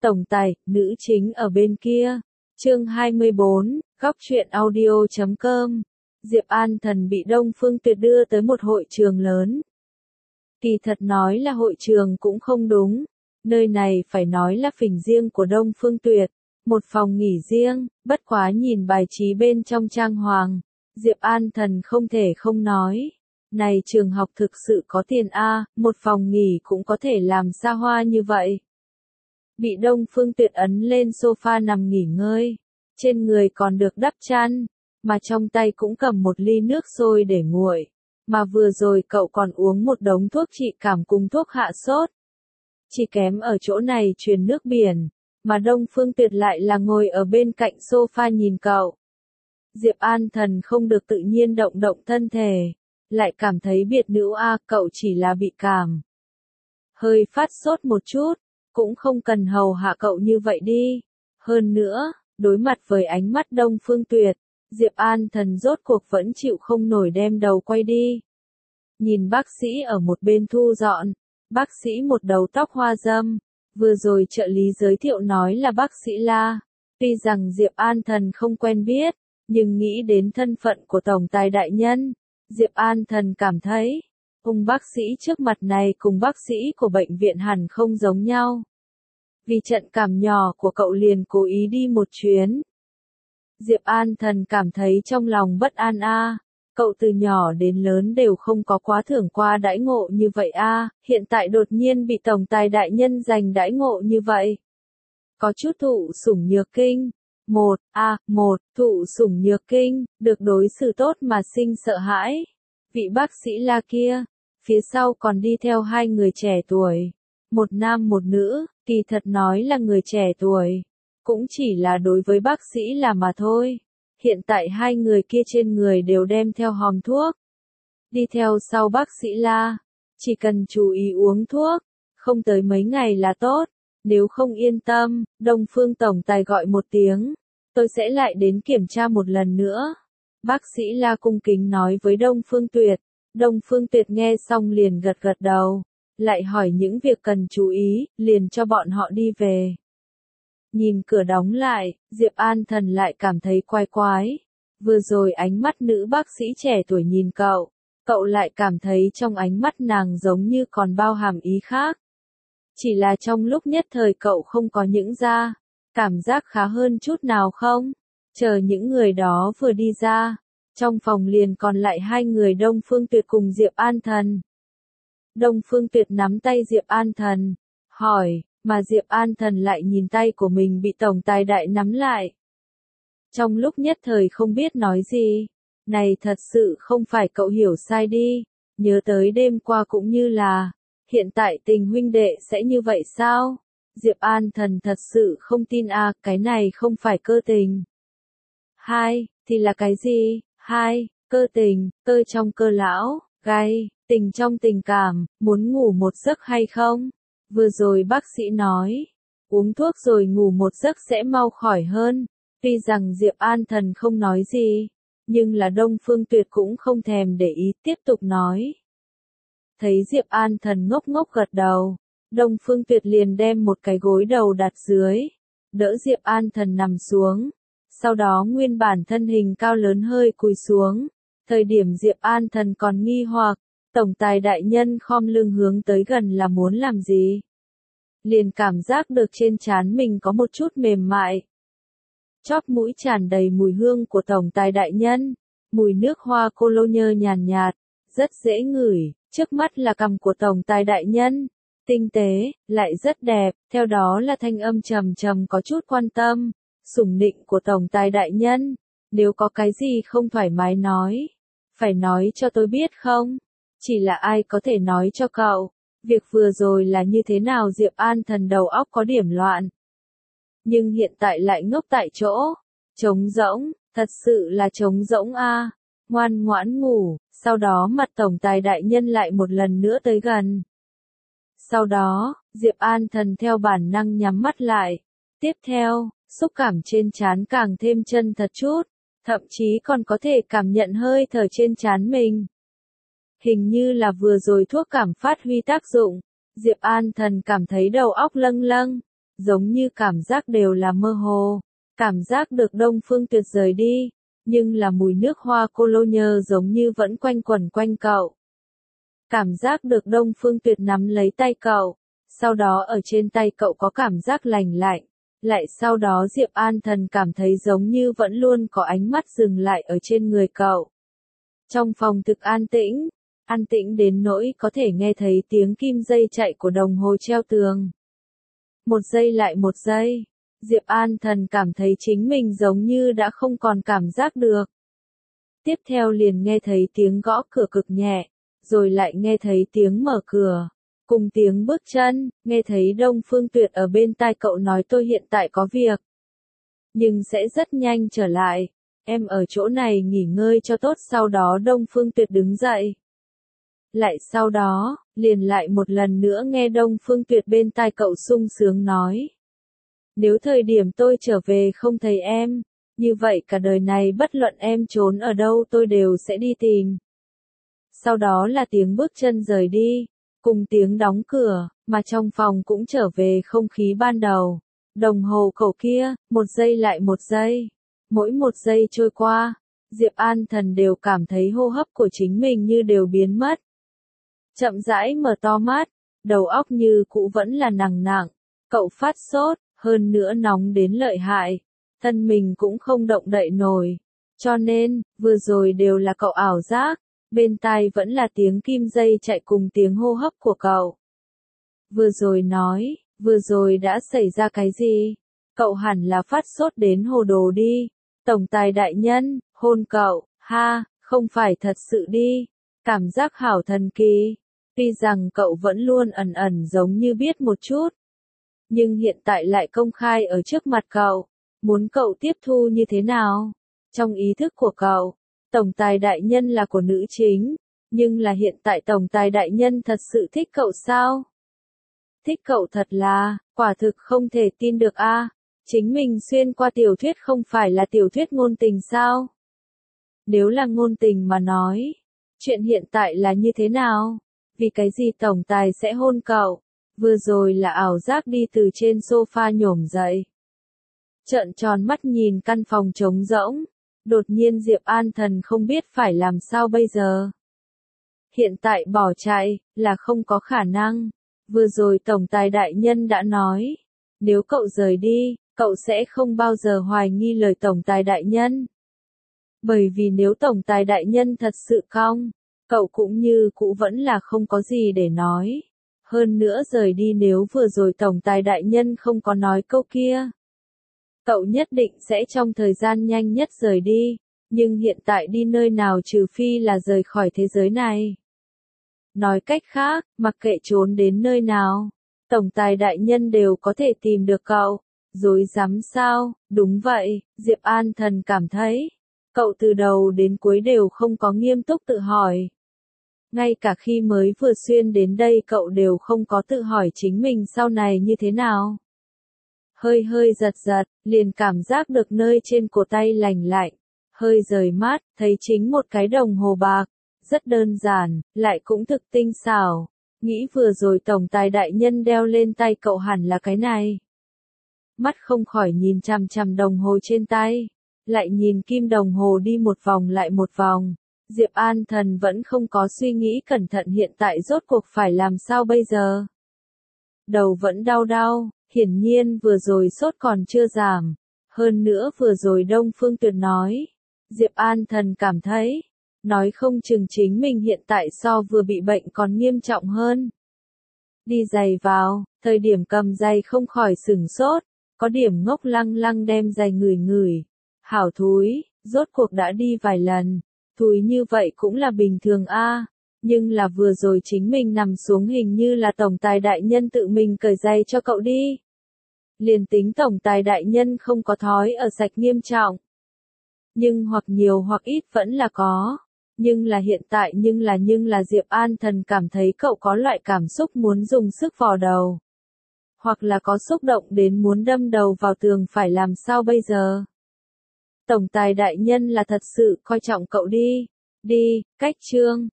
tổng tài, nữ chính ở bên kia. Chương 24, góc truyện audio.com. Diệp An Thần bị Đông Phương Tuyệt đưa tới một hội trường lớn. Kỳ thật nói là hội trường cũng không đúng, nơi này phải nói là phỉnh riêng của Đông Phương Tuyệt, một phòng nghỉ riêng, bất quá nhìn bài trí bên trong trang hoàng, Diệp An Thần không thể không nói. Này trường học thực sự có tiền a, một phòng nghỉ cũng có thể làm xa hoa như vậy. Bị Đông Phương Tuyệt ấn lên sofa nằm nghỉ ngơi, trên người còn được đắp chăn, mà trong tay cũng cầm một ly nước sôi để nguội, mà vừa rồi cậu còn uống một đống thuốc trị cảm cùng thuốc hạ sốt. Chỉ kém ở chỗ này truyền nước biển, mà Đông Phương Tuyệt lại là ngồi ở bên cạnh sofa nhìn cậu. Diệp An Thần không được tự nhiên động động thân thể, lại cảm thấy biệt nữ a, cậu chỉ là bị cảm hơi phát sốt một chút, cũng không cần hầu hạ cậu như vậy đi. Hơn nữa, đối mặt với ánh mắt Đông Phương Tuyệt, Diệp An Thần rốt cuộc vẫn chịu không nổi đem đầu quay đi. Nhìn bác sĩ ở một bên thu dọn, bác sĩ một đầu tóc hoa râm, vừa rồi trợ lý giới thiệu nói là bác sĩ La. Tuy rằng Diệp An Thần không quen biết, nhưng nghĩ đến thân phận của tổng tài đại nhân, Diệp An Thần cảm thấy, bác sĩ trước mặt này cùng bác sĩ của bệnh viện hẳn không giống nhau. Vì trận cảm nhỏ của cậu liền cố ý đi một chuyến. Diệp An Thần cảm thấy trong lòng bất an a, cậu từ nhỏ đến lớn đều không có quá thưởng qua đãi ngộ như vậy a, hiện tại đột nhiên bị tổng tài đại nhân dành đãi ngộ như vậy. Có chút thụ sủng nhược kinh. Thụ sủng nhược kinh, được đối xử tốt mà sinh sợ hãi. Vị bác sĩ La kia, phía sau còn đi theo hai người trẻ tuổi, một nam một nữ, kỳ thật nói là người trẻ tuổi, cũng chỉ là đối với bác sĩ là mà thôi. Hiện tại hai người kia trên người đều đem theo hòm thuốc. Đi theo sau bác sĩ La, chỉ cần chú ý uống thuốc, không tới mấy ngày là tốt, nếu không yên tâm, Đông Phương tổng tài gọi một tiếng, tôi sẽ lại đến kiểm tra một lần nữa. Bác sĩ La cung kính nói với Đông Phương Tuyệt. Đông Phương Tuyệt nghe xong liền gật gật đầu, lại hỏi những việc cần chú ý, liền cho bọn họ đi về. Nhìn cửa đóng lại, Diệp An Thần lại cảm thấy quái quái. Vừa rồi ánh mắt nữ bác sĩ trẻ tuổi nhìn cậu lại cảm thấy trong ánh mắt nàng giống như còn bao hàm ý khác. Chỉ là trong lúc nhất thời cậu không có những cảm giác khá hơn chút nào không? Chờ những người đó vừa đi ra, trong phòng liền còn lại hai người Đông Phương Tuyệt cùng Diệp An Thần. Đông Phương Tuyệt nắm tay Diệp An Thần, hỏi, mà Diệp An Thần lại nhìn tay của mình bị tổng tài đại nắm lại. Trong lúc nhất thời không biết nói gì, này thật sự không phải cậu hiểu sai đi, nhớ tới đêm qua cũng như là, hiện tại tình huynh đệ sẽ như vậy sao? Diệp An Thần thật sự không tin a, cái này không phải cơ tình. Hai, thì là cái gì? Hai, cơ tình, cơ trong cơ lão, gai, tình trong tình cảm, muốn ngủ một giấc hay không? Vừa rồi bác sĩ nói, uống thuốc rồi ngủ một giấc sẽ mau khỏi hơn. Tuy rằng Diệp An Thần không nói gì, nhưng là Đông Phương Tuyệt cũng không thèm để ý tiếp tục nói. Thấy Diệp An Thần ngốc ngốc gật đầu, Đông Phương Tuyệt liền đem một cái gối đầu đặt dưới, đỡ Diệp An Thần nằm xuống. Sau đó nguyên bản thân hình cao lớn hơi cúi xuống. Thời điểm Diệp An Thần còn nghi hoặc, tổng tài đại nhân khom lưng hướng tới gần là muốn làm gì? Liền cảm giác được trên trán mình có một chút mềm mại. Chóp mũi tràn đầy mùi hương của tổng tài đại nhân, mùi nước hoa cologne nhàn nhạt, rất dễ ngửi. Trước mắt là cằm của tổng tài đại nhân, tinh tế, lại rất đẹp, theo đó là thanh âm trầm trầm có chút quan tâm. Sủng nịnh của tổng tài đại nhân, nếu có cái gì không thoải mái nói, phải nói cho tôi biết không? Chỉ là ai có thể nói cho cậu, việc vừa rồi là như thế nào? Diệp An Thần đầu óc có điểm loạn, nhưng hiện tại lại ngốc tại chỗ, trống rỗng, thật sự là trống rỗng a. Ngoan ngoãn ngủ, sau đó mặt tổng tài đại nhân lại một lần nữa tới gần. Sau đó, Diệp An Thần theo bản năng nhắm mắt lại, tiếp theo, xúc cảm trên trán càng thêm chân thật chút, thậm chí còn có thể cảm nhận hơi thở trên trán mình. Hình như là vừa rồi thuốc cảm phát huy tác dụng, Diệp An Thần cảm thấy đầu óc lâng lâng, giống như cảm giác đều là mơ hồ. Cảm giác được Đông Phương Tuyệt rời đi, nhưng là mùi nước hoa cologne giống như vẫn quanh quẩn quanh cậu. Cảm giác được Đông Phương Tuyệt nắm lấy tay cậu, sau đó ở trên tay cậu có cảm giác lành lạnh. Lại sau đó Diệp An Thần cảm thấy giống như vẫn luôn có ánh mắt dừng lại ở trên người cậu. Trong phòng thực an tĩnh đến nỗi có thể nghe thấy tiếng kim dây chạy của đồng hồ treo tường. Một giây lại một giây, Diệp An Thần cảm thấy chính mình giống như đã không còn cảm giác được. Tiếp theo liền nghe thấy tiếng gõ cửa cực nhẹ, rồi lại nghe thấy tiếng mở cửa, cùng tiếng bước chân, nghe thấy Đông Phương Tuyệt ở bên tai cậu nói tôi hiện tại có việc. Nhưng sẽ rất nhanh trở lại, em ở chỗ này nghỉ ngơi cho tốt. Sau đó Đông Phương Tuyệt đứng dậy. Lại sau đó, liền lại một lần nữa nghe Đông Phương Tuyệt bên tai cậu sung sướng nói. Nếu thời điểm tôi trở về không thấy em, như vậy cả đời này bất luận em trốn ở đâu tôi đều sẽ đi tìm. Sau đó là tiếng bước chân rời đi, cùng tiếng đóng cửa, mà trong phòng cũng trở về không khí ban đầu. Đồng hồ cậu kia, một giây lại một giây. Mỗi một giây trôi qua, Diệp An Thần đều cảm thấy hô hấp của chính mình như đều biến mất. Chậm rãi mở to mắt, đầu óc như cũ vẫn là nặng nặng. Cậu phát sốt, hơn nữa nóng đến lợi hại. Thân mình cũng không động đậy nổi. Cho nên, vừa rồi đều là cậu ảo giác. Bên tai vẫn là tiếng kim dây chạy cùng tiếng hô hấp của cậu. Vừa rồi nói, vừa rồi đã xảy ra cái gì? Cậu hẳn là phát sốt đến hồ đồ đi. Tổng tài đại nhân, hôn cậu, ha, không phải thật sự đi. Cảm giác hảo thần kỳ. Tuy rằng cậu vẫn luôn ẩn ẩn giống như biết một chút. Nhưng hiện tại lại công khai ở trước mặt cậu. Muốn cậu tiếp thu như thế nào? Trong ý thức của cậu, tổng tài đại nhân là của nữ chính. Nhưng là hiện tại tổng tài đại nhân thật sự thích cậu sao? Thích cậu thật là, quả thực không thể tin được a. Chính mình xuyên qua tiểu thuyết không phải là tiểu thuyết ngôn tình sao? Nếu là ngôn tình mà nói, chuyện hiện tại là như thế nào? Vì cái gì tổng tài sẽ hôn cậu? Vừa rồi là ảo giác đi từ trên sofa nhổm dậy. Trợn tròn mắt nhìn căn phòng trống rỗng. Đột nhiên Diệp An Thần không biết phải làm sao bây giờ. Hiện tại bỏ chạy, là không có khả năng. Vừa rồi tổng tài đại nhân đã nói. Nếu cậu rời đi, cậu sẽ không bao giờ hoài nghi lời tổng tài đại nhân. Bởi vì nếu tổng tài đại nhân thật sự cong, cậu cũng như cũ vẫn là không có gì để nói. Hơn nữa rời đi nếu vừa rồi tổng tài đại nhân không có nói câu kia. Cậu nhất định sẽ trong thời gian nhanh nhất rời đi, nhưng hiện tại đi nơi nào trừ phi là rời khỏi thế giới này. Nói cách khác, mặc kệ trốn đến nơi nào, tổng tài đại nhân đều có thể tìm được cậu. Dối rắm sao? Đúng vậy, Diệp An Thần cảm thấy. Cậu từ đầu đến cuối đều không có nghiêm túc tự hỏi. Ngay cả khi mới vừa xuyên đến đây cậu đều không có tự hỏi chính mình sau này như thế nào. Hơi hơi giật giật, liền cảm giác được nơi trên cổ tay lành lạnh. Hơi rời mắt, thấy chính một cái đồng hồ bạc. Rất đơn giản, lại cũng thực tinh xảo. Nghĩ vừa rồi tổng tài đại nhân đeo lên tay cậu hẳn là cái này. Mắt không khỏi nhìn chằm chằm đồng hồ trên tay. Lại nhìn kim đồng hồ đi một vòng lại một vòng. Diệp An Thần vẫn không có suy nghĩ cẩn thận hiện tại rốt cuộc phải làm sao bây giờ. Đầu vẫn đau đau, hiển nhiên vừa rồi sốt còn chưa giảm. Hơn nữa vừa rồi Đông Phương Tuyệt nói. Diệp An Thần cảm thấy, nói không chừng chính mình hiện tại so vừa bị bệnh còn nghiêm trọng hơn. Đi giày vào, thời điểm cầm giày không khỏi sửng sốt, có điểm ngốc lăng lăng đem giày ngửi ngửi. Hảo thúi, rốt cuộc đã đi vài lần, thúi như vậy cũng là bình thường a. Nhưng là vừa rồi chính mình nằm xuống hình như là tổng tài đại nhân tự mình cởi giày cho cậu đi. Liền tính tổng tài đại nhân không có thói ở sạch nghiêm trọng. Nhưng hoặc nhiều hoặc ít vẫn là có. Nhưng là hiện tại nhưng là Diệp An Thần cảm thấy cậu có loại cảm xúc muốn dùng sức vò đầu. Hoặc là có xúc động đến muốn đâm đầu vào tường phải làm sao bây giờ. Tổng tài đại nhân là thật sự coi trọng cậu đi. Đi, cách chương.